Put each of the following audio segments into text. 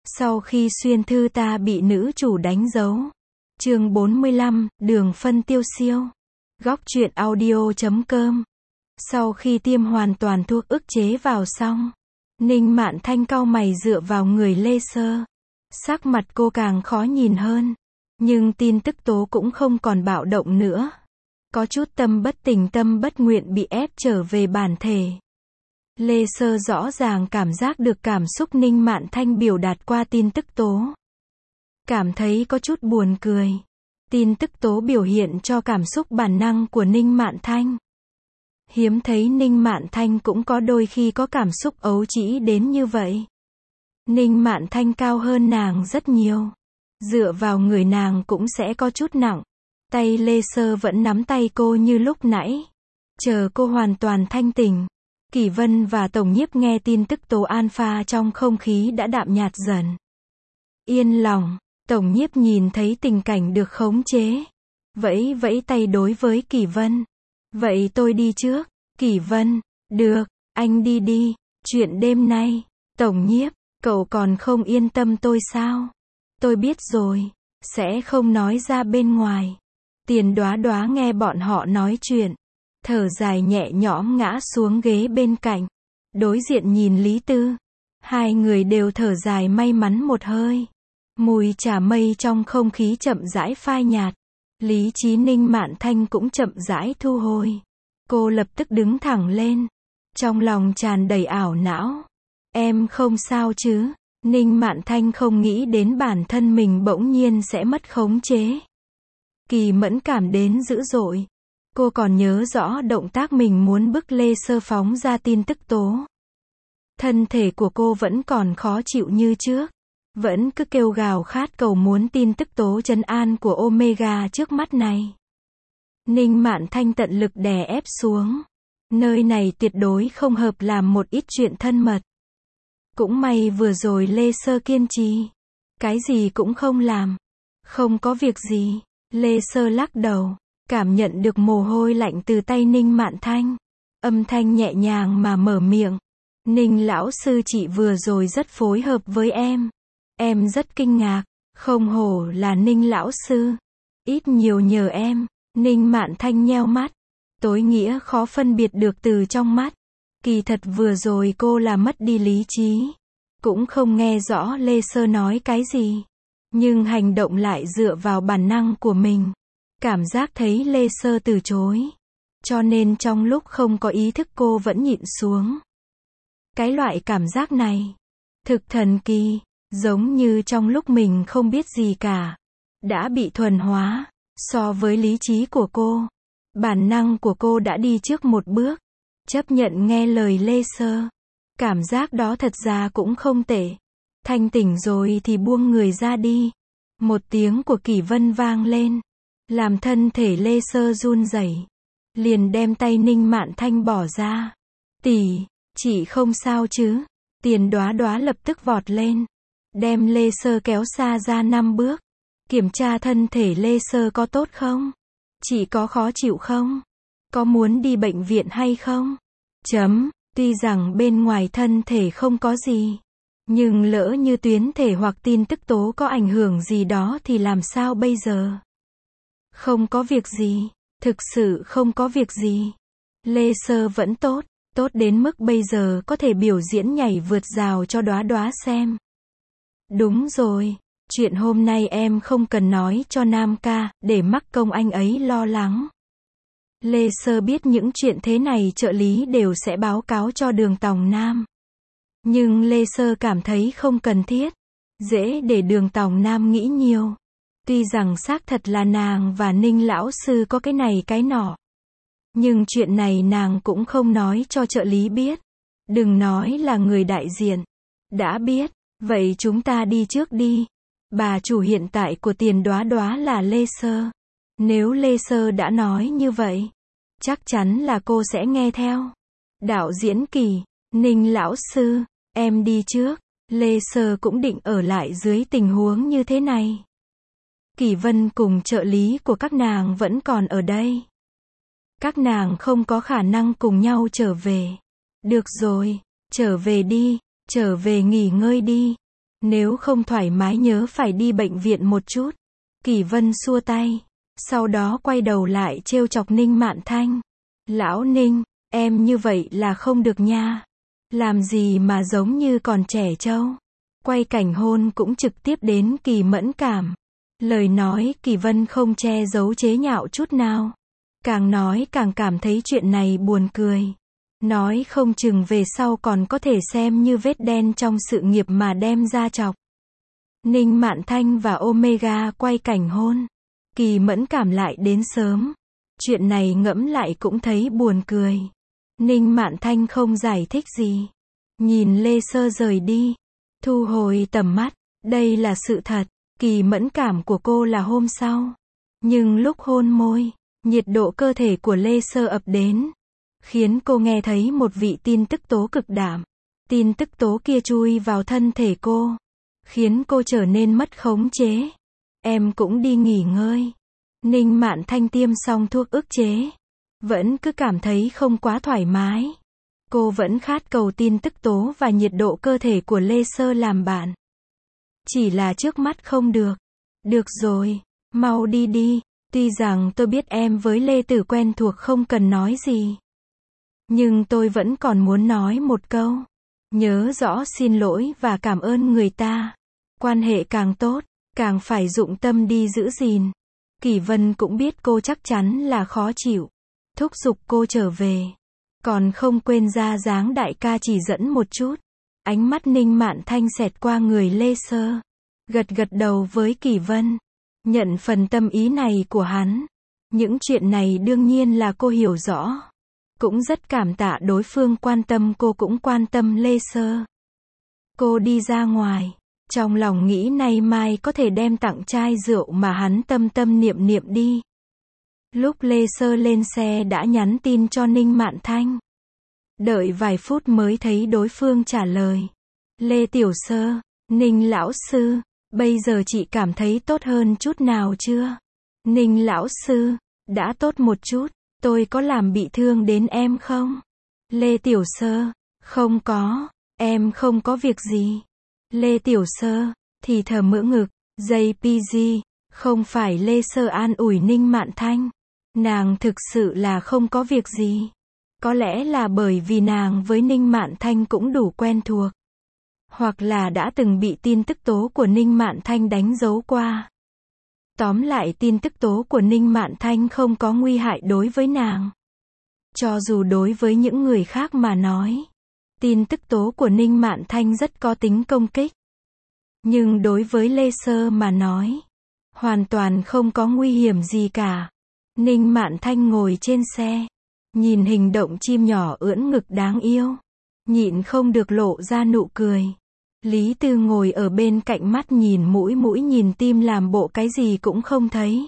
Sau khi xuyên thư ta bị nữ chủ đánh dấu. Chương 45, đường phân tiêu siêu. Góc truyện audio.com. Sau khi tiêm hoàn toàn thuốc ức chế vào xong, Ninh Mạn Thanh cau mày dựa vào người Lê Sơ. Sắc mặt cô càng khó nhìn hơn. Nhưng tin tức tố cũng không còn bạo động nữa. Có chút tâm bất tình tâm bất nguyện bị ép trở về bản thể. Lê Sơ rõ ràng cảm giác được cảm xúc Ninh Mạn Thanh biểu đạt qua tin tức tố. Cảm thấy có chút buồn cười. Tin tức tố biểu hiện cho cảm xúc bản năng của Ninh Mạn Thanh. Hiếm thấy Ninh Mạn Thanh cũng có đôi khi có cảm xúc ấu trĩ đến như vậy. Ninh Mạn Thanh cao hơn nàng rất nhiều. Dựa vào người nàng cũng sẽ có chút nặng. Tay Lê Sơ vẫn nắm tay cô như lúc nãy. Chờ cô hoàn toàn thanh tỉnh. Kỷ Vân và Tổng Nhiếp nghe tin tức tố alpha trong không khí đã đạm nhạt dần. Yên lòng, Tổng Nhiếp nhìn thấy tình cảnh được khống chế. Vẫy vẫy tay đối với Kỷ Vân. Vậy tôi đi trước. Kỷ Vân, được, anh đi đi. Chuyện đêm nay, Tổng Nhiếp, cậu còn không yên tâm tôi sao? Tôi biết rồi, sẽ không nói ra bên ngoài. Tiền Đoá Đoá nghe bọn họ nói chuyện. Thở dài nhẹ nhõm ngã xuống ghế bên cạnh. Đối diện nhìn Lý Tư. Hai người đều thở dài may mắn một hơi. Mùi trà mây trong không khí chậm rãi phai nhạt. Lý trí Ninh Mạn Thanh cũng chậm rãi thu hồi. Cô lập tức đứng thẳng lên. Trong lòng tràn đầy ảo não. Em không sao chứ? Ninh Mạn Thanh không nghĩ đến bản thân mình bỗng nhiên sẽ mất khống chế. Kỳ mẫn cảm đến dữ dội. Cô còn nhớ rõ động tác mình muốn bức Lê Sơ phóng ra tin tức tố. Thân thể của cô vẫn còn khó chịu như trước. Vẫn cứ kêu gào khát cầu muốn tin tức tố trấn an của Omega trước mắt này. Ninh Mạn Thanh tận lực đè ép xuống. Nơi này tuyệt đối không hợp làm một ít chuyện thân mật. Cũng may vừa rồi Lê Sơ kiên trì. Cái gì cũng không làm. Không có việc gì. Lê Sơ lắc đầu. Cảm nhận được mồ hôi lạnh từ tay Ninh Mạn Thanh. Âm thanh nhẹ nhàng mà mở miệng. Ninh lão sư chị vừa rồi rất phối hợp với em. Em rất kinh ngạc. Không hổ là Ninh lão sư. Ít nhiều nhờ em. Ninh Mạn Thanh nheo mắt. Tối nghĩa khó phân biệt được từ trong mắt. Kỳ thật vừa rồi cô là mất đi lý trí. Cũng không nghe rõ Lê Sơ nói cái gì. Nhưng hành động lại dựa vào bản năng của mình. Cảm giác thấy Lê Sơ từ chối. Cho nên trong lúc không có ý thức cô vẫn nhịn xuống. Cái loại cảm giác này. Thực thần kỳ. Giống như trong lúc mình không biết gì cả. Đã bị thuần hóa. So với lý trí của cô. Bản năng của cô đã đi trước một bước. Chấp nhận nghe lời Lê Sơ. Cảm giác đó thật ra cũng không tệ. Thanh tỉnh rồi thì buông người ra đi. Một tiếng của Kỷ Vân vang lên. Làm thân thể Lê Sơ run rẩy. Liền đem tay Ninh Mạn Thanh bỏ ra. Tỷ, chị không sao chứ? Tiền Đoá Đoá lập tức vọt lên. Đem Lê Sơ kéo xa ra 5 bước. Kiểm tra thân thể Lê Sơ có tốt không? Chị có khó chịu không? Có muốn đi bệnh viện hay không? Tuy rằng bên ngoài thân thể không có gì. Nhưng lỡ như tuyến thể hoặc tin tức tố có ảnh hưởng gì đó thì làm sao bây giờ? Không có việc gì. Thực sự không có việc gì. Lê Sơ vẫn tốt. Tốt đến mức bây giờ có thể biểu diễn nhảy vượt rào cho Đoá Đoá xem. Đúng rồi. Chuyện hôm nay em không cần nói cho Nam ca, để mắc công anh ấy lo lắng. Lê Sơ biết những chuyện thế này trợ lý đều sẽ báo cáo cho Đường Tòng Nam. Nhưng Lê Sơ cảm thấy không cần thiết. Dễ để Đường Tòng Nam nghĩ nhiều. Tuy rằng xác thật là nàng và Ninh lão sư có cái này cái nọ. Nhưng chuyện này nàng cũng không nói cho trợ lý biết. Đừng nói là người đại diện. Đã biết, vậy chúng ta đi trước đi. Bà chủ hiện tại của Tiền Đoá Đoá là Lê Sơ. Nếu Lê Sơ đã nói như vậy, chắc chắn là cô sẽ nghe theo. Đạo diễn Kỳ, Ninh lão sư, em đi trước. Lê Sơ cũng định ở lại dưới tình huống như thế này. Kỷ Vân cùng trợ lý của các nàng vẫn còn ở đây. Các nàng không có khả năng cùng nhau trở về. Được rồi, trở về đi, trở về nghỉ ngơi đi. Nếu không thoải mái nhớ phải đi bệnh viện một chút. Kỳ Vân xua tay. Sau đó quay đầu lại trêu chọc Ninh Mạn Thanh. Lão Ninh, em như vậy là không được nha. Làm gì mà giống như còn trẻ trâu. Quay cảnh hôn cũng trực tiếp đến Kỳ mẫn cảm. Lời nói Kỳ Vân không che giấu chế nhạo chút nào. Càng nói càng cảm thấy chuyện này buồn cười. Nói không chừng về sau còn có thể xem như vết đen trong sự nghiệp mà đem ra chọc. Ninh Mạn Thanh và Omega quay cảnh hôn. Kỳ mẫn cảm lại đến sớm. Chuyện này ngẫm lại cũng thấy buồn cười. Ninh Mạn Thanh không giải thích gì. Nhìn Lê Sơ rời đi. Thu hồi tầm mắt. Đây là sự thật. Kỳ mẫn cảm của cô là hôm sau. Nhưng lúc hôn môi, nhiệt độ cơ thể của Lê Sơ ập đến. Khiến cô nghe thấy một vị tin tức tố cực đảm. Tin tức tố kia chui vào thân thể cô. Khiến cô trở nên mất khống chế. Em cũng đi nghỉ ngơi. Ninh Mạn Thanh tiêm xong thuốc ức chế. Vẫn cứ cảm thấy không quá thoải mái. Cô vẫn khát cầu tin tức tố và nhiệt độ cơ thể của Lê Sơ làm bạn. Chỉ là trước mắt không được. Được rồi, mau đi đi. Tuy rằng tôi biết em với Lê Tử quen thuộc không cần nói gì. Nhưng tôi vẫn còn muốn nói một câu. Nhớ rõ xin lỗi và cảm ơn người ta. Quan hệ càng tốt, càng phải dụng tâm đi giữ gìn. Kỳ Vân cũng biết cô chắc chắn là khó chịu. Thúc giục cô trở về. Còn không quên ra dáng đại ca chỉ dẫn một chút. Ánh mắt Ninh Mạn Thanh xẹt qua người Lê Sơ. Gật gật đầu với Kỳ Vân. Nhận phần tâm ý này của hắn. Những chuyện này đương nhiên là cô hiểu rõ. Cũng rất cảm tạ đối phương quan tâm, cô cũng quan tâm Lê Sơ. Cô đi ra ngoài. Trong lòng nghĩ nay mai có thể đem tặng chai rượu mà hắn tâm tâm niệm niệm đi. Lúc Lê Sơ lên xe đã nhắn tin cho Ninh Mạn Thanh. Đợi vài phút mới thấy đối phương trả lời. Lê Tiểu Sơ, Ninh lão sư, bây giờ chị cảm thấy tốt hơn chút nào chưa? Ninh lão sư, đã tốt một chút, tôi có làm bị thương đến em không? Lê Tiểu Sơ, không có, em không có việc gì. Lê Tiểu Sơ, thì thở mỡ ngực, JPG, không phải Lê Sơ an ủi Ninh Mạn Thanh. Nàng thực sự là không có việc gì. Có lẽ là bởi vì nàng với Ninh Mạn Thanh cũng đủ quen thuộc. Hoặc là đã từng bị tin tức tố của Ninh Mạn Thanh đánh dấu qua. Tóm lại tin tức tố của Ninh Mạn Thanh không có nguy hại đối với nàng. Cho dù đối với những người khác mà nói, tin tức tố của Ninh Mạn Thanh rất có tính công kích. Nhưng đối với Lê Sơ mà nói, hoàn toàn không có nguy hiểm gì cả. Ninh Mạn Thanh ngồi trên xe, nhìn hình động chim nhỏ ưỡn ngực đáng yêu, nhịn không được lộ ra nụ cười. Lý Tư ngồi ở bên cạnh mắt nhìn mũi mũi nhìn tim làm bộ cái gì cũng không thấy.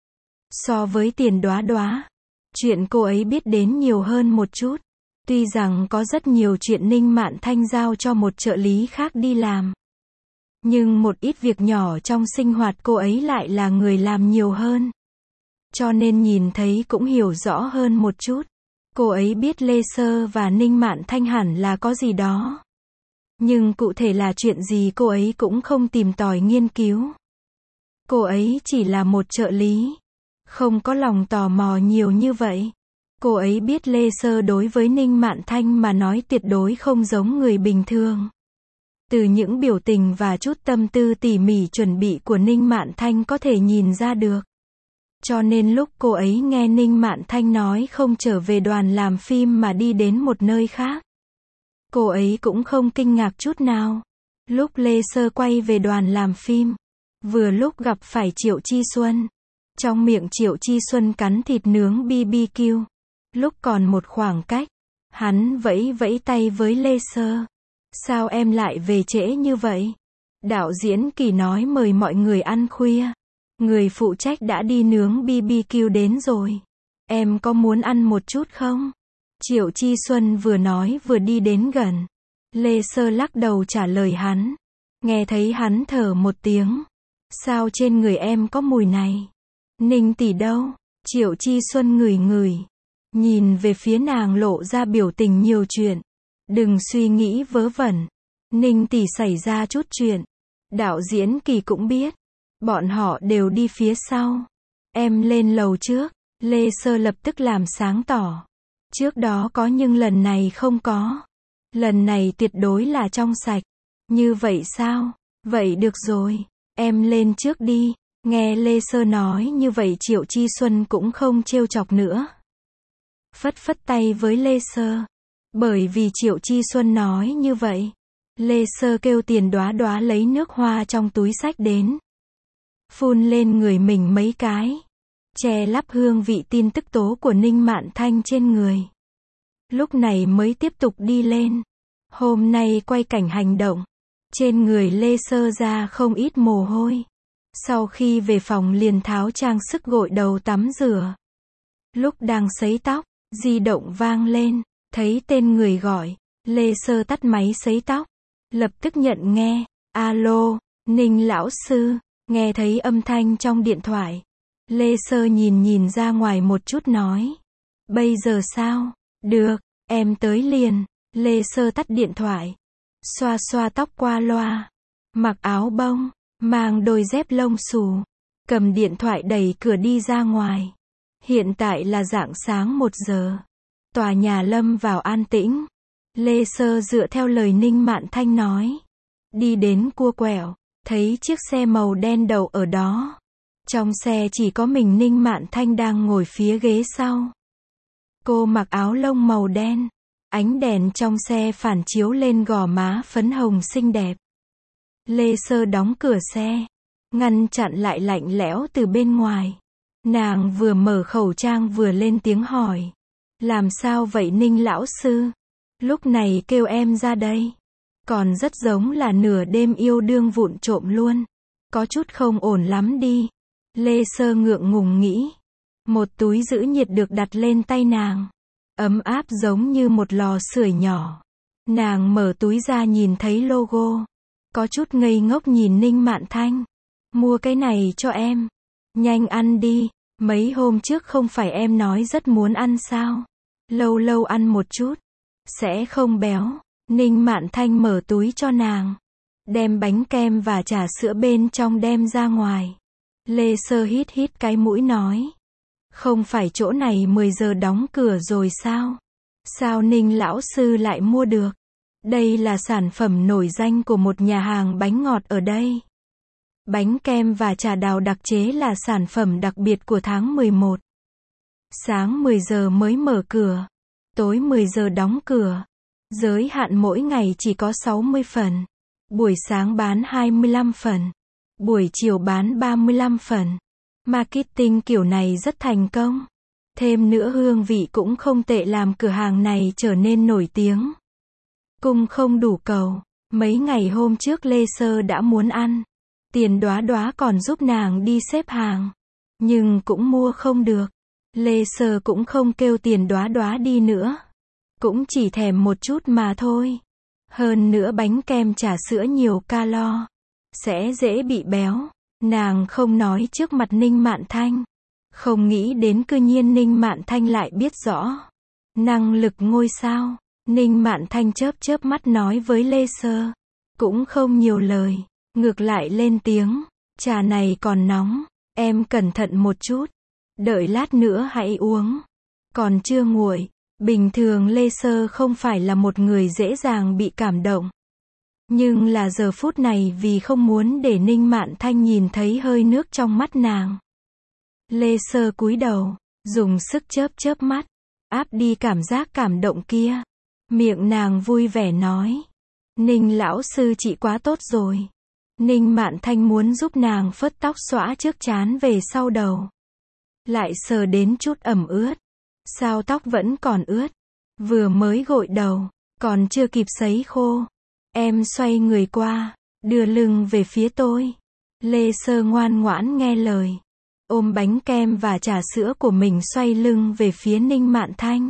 So với Tiền Đóa Đóa, chuyện cô ấy biết đến nhiều hơn một chút. Tuy rằng có rất nhiều chuyện Ninh Mạn Thanh giao cho một trợ lý khác đi làm. Nhưng một ít việc nhỏ trong sinh hoạt cô ấy lại là người làm nhiều hơn. Cho nên nhìn thấy cũng hiểu rõ hơn một chút. Cô ấy biết Lê Sơ và Ninh Mạn Thanh hẳn là có gì đó. Nhưng cụ thể là chuyện gì cô ấy cũng không tìm tòi nghiên cứu. Cô ấy chỉ là một trợ lý. Không có lòng tò mò nhiều như vậy. Cô ấy biết Lê Sơ đối với Ninh Mạn Thanh mà nói tuyệt đối không giống người bình thường. Từ những biểu tình và chút tâm tư tỉ mỉ chuẩn bị của Ninh Mạn Thanh có thể nhìn ra được. Cho nên lúc cô ấy nghe Ninh Mạn Thanh nói không trở về đoàn làm phim mà đi đến một nơi khác, cô ấy cũng không kinh ngạc chút nào. Lúc Lê Sơ quay về đoàn làm phim, vừa lúc gặp phải Triệu Chi Xuân. Trong miệng Triệu Chi Xuân cắn thịt nướng BBQ. Lúc còn một khoảng cách, hắn vẫy vẫy tay với Lê Sơ. Sao em lại về trễ như vậy? Đạo diễn Kỳ nói mời mọi người ăn khuya. Người phụ trách đã đi nướng BBQ đến rồi. Em có muốn ăn một chút không? Triệu Chi Xuân vừa nói vừa đi đến gần. Lê Sơ lắc đầu trả lời hắn. Nghe thấy hắn thở một tiếng. Sao trên người em có mùi này? Ninh tỷ đâu? Triệu Chi Xuân ngửi ngửi. Nhìn về phía nàng lộ ra biểu tình nhiều chuyện. Đừng suy nghĩ vớ vẩn. Ninh tỷ xảy ra chút chuyện. Đạo diễn Kỳ cũng biết. Bọn họ đều đi phía sau. Em lên lầu trước. Lê Sơ lập tức làm sáng tỏ. Trước đó có nhưng lần này không có. Lần này tuyệt đối là trong sạch. Như vậy sao? Vậy được rồi. Em lên trước đi. Nghe Lê Sơ nói như vậy Triệu Chi Xuân cũng không trêu chọc nữa. Phất phất tay với Lê Sơ. Bởi vì Triệu Chi Xuân nói như vậy. Lê Sơ kêu Tiền Đoá Đoá lấy nước hoa trong túi xách đến. Phun lên người mình mấy cái. Che lắp hương vị tin tức tố của Ninh Mạn Thanh trên người. Lúc này mới tiếp tục đi lên. Hôm nay quay cảnh hành động. Trên người Lê Sơ ra không ít mồ hôi. Sau khi về phòng liền tháo trang sức gội đầu tắm rửa. Lúc đang sấy tóc, di động vang lên. Thấy tên người gọi. Lê Sơ tắt máy sấy tóc. Lập tức nhận nghe. Alo, Ninh lão sư. Nghe thấy âm thanh trong điện thoại. Lê Sơ nhìn ra ngoài một chút nói. Bây giờ sao? Được, em tới liền. Lê Sơ tắt điện thoại. Xoa xoa tóc qua loa. Mặc áo bông. Mang đôi dép lông xù. Cầm điện thoại đẩy cửa đi ra ngoài. Hiện tại là rạng sáng 1 giờ. Tòa nhà lâm vào an tĩnh. Lê Sơ dựa theo lời Ninh Mạn Thanh nói. Đi đến cua quẹo. Thấy chiếc xe màu đen đậu ở đó. Trong xe chỉ có mình Ninh Mạn Thanh đang ngồi phía ghế sau. Cô mặc áo lông màu đen. Ánh đèn trong xe phản chiếu lên gò má phấn hồng xinh đẹp. Lê Sơ đóng cửa xe. Ngăn chặn lại lạnh lẽo từ bên ngoài. Nàng vừa mở khẩu trang vừa lên tiếng hỏi. Làm sao vậy Ninh lão sư? Lúc này kêu em ra đây. Còn rất giống là nửa đêm yêu đương vụng trộm luôn. Có chút không ổn lắm đi. Lê Sơ ngượng ngùng nghĩ. Một túi giữ nhiệt được đặt lên tay nàng. Ấm áp giống như một lò sưởi nhỏ. Nàng mở túi ra nhìn thấy logo. Có chút ngây ngốc nhìn Ninh Mạn Thanh. Mua cái này cho em. Nhanh ăn đi. Mấy hôm trước không phải em nói rất muốn ăn sao? Lâu lâu ăn một chút. Sẽ không béo. Ninh Mạn Thanh mở túi cho nàng. Đem bánh kem và trà sữa bên trong đem ra ngoài. Lê Sơ hít hít cái mũi nói. Không phải chỗ này 10 giờ đóng cửa rồi sao? Sao Ninh lão sư lại mua được? Đây là sản phẩm nổi danh của một nhà hàng bánh ngọt ở đây. Bánh kem và trà đào đặc chế là sản phẩm đặc biệt của tháng 11. Sáng 10 giờ mới mở cửa. Tối 10 giờ đóng cửa. Giới hạn mỗi ngày chỉ có 60 phần. Buổi sáng bán 25 phần. Buổi chiều bán 35 phần. Marketing kiểu này rất thành công. Thêm nữa hương vị cũng không tệ làm cửa hàng này trở nên nổi tiếng. Cung không đủ cầu. Mấy ngày hôm trước Lê Sơ đã muốn ăn. Tiền Đoá Đoá còn giúp nàng đi xếp hàng. Nhưng cũng mua không được. Lê Sơ cũng không kêu Tiền Đoá Đoá đi nữa. Cũng chỉ thèm một chút mà thôi. Hơn nữa bánh kem trà sữa nhiều calo. Sẽ dễ bị béo. Nàng không nói trước mặt Ninh Mạn Thanh. Không nghĩ đến cư nhiên Ninh Mạn Thanh lại biết rõ. Năng lực ngôi sao. Ninh Mạn Thanh chớp chớp mắt nói với Lê Sơ. Cũng không nhiều lời. Ngược lại lên tiếng. Trà này còn nóng. Em cẩn thận một chút. Đợi lát nữa hãy uống. Còn chưa nguội. Bình thường Lê Sơ không phải là một người dễ dàng bị cảm động. Nhưng là giờ phút này vì không muốn để Ninh Mạn Thanh nhìn thấy hơi nước trong mắt nàng. Lê Sơ cúi đầu, dùng sức chớp chớp mắt, áp đi cảm giác cảm động kia. Miệng nàng vui vẻ nói. Ninh lão sư chị quá tốt rồi. Ninh Mạn Thanh muốn giúp nàng phớt tóc xõa trước trán về sau đầu. Lại sờ đến chút ẩm ướt. Sao tóc vẫn còn ướt? Vừa mới gội đầu, còn chưa kịp sấy khô. Em xoay người qua, đưa lưng về phía tôi. Lê Sơ ngoan ngoãn nghe lời. Ôm bánh kem và trà sữa của mình xoay lưng về phía Ninh Mạn Thanh.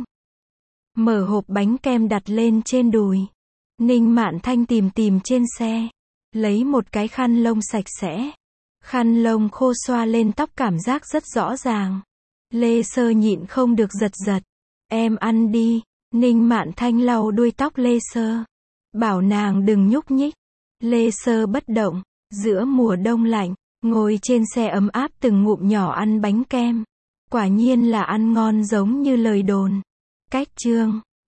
Mở hộp bánh kem đặt lên trên đùi. Ninh Mạn Thanh tìm trên xe. Lấy một cái khăn lông sạch sẽ. Khăn lông khô xoa lên tóc cảm giác rất rõ ràng. Lê Sơ nhịn không được giật giật. Em ăn đi. Ninh Mạn Thanh lau đuôi tóc Lê Sơ. Bảo nàng đừng nhúc nhích. Lê Sơ bất động. Giữa mùa đông lạnh, ngồi trên xe ấm áp từng ngụm nhỏ ăn bánh kem. Quả nhiên là ăn ngon giống như lời đồn. Cách chương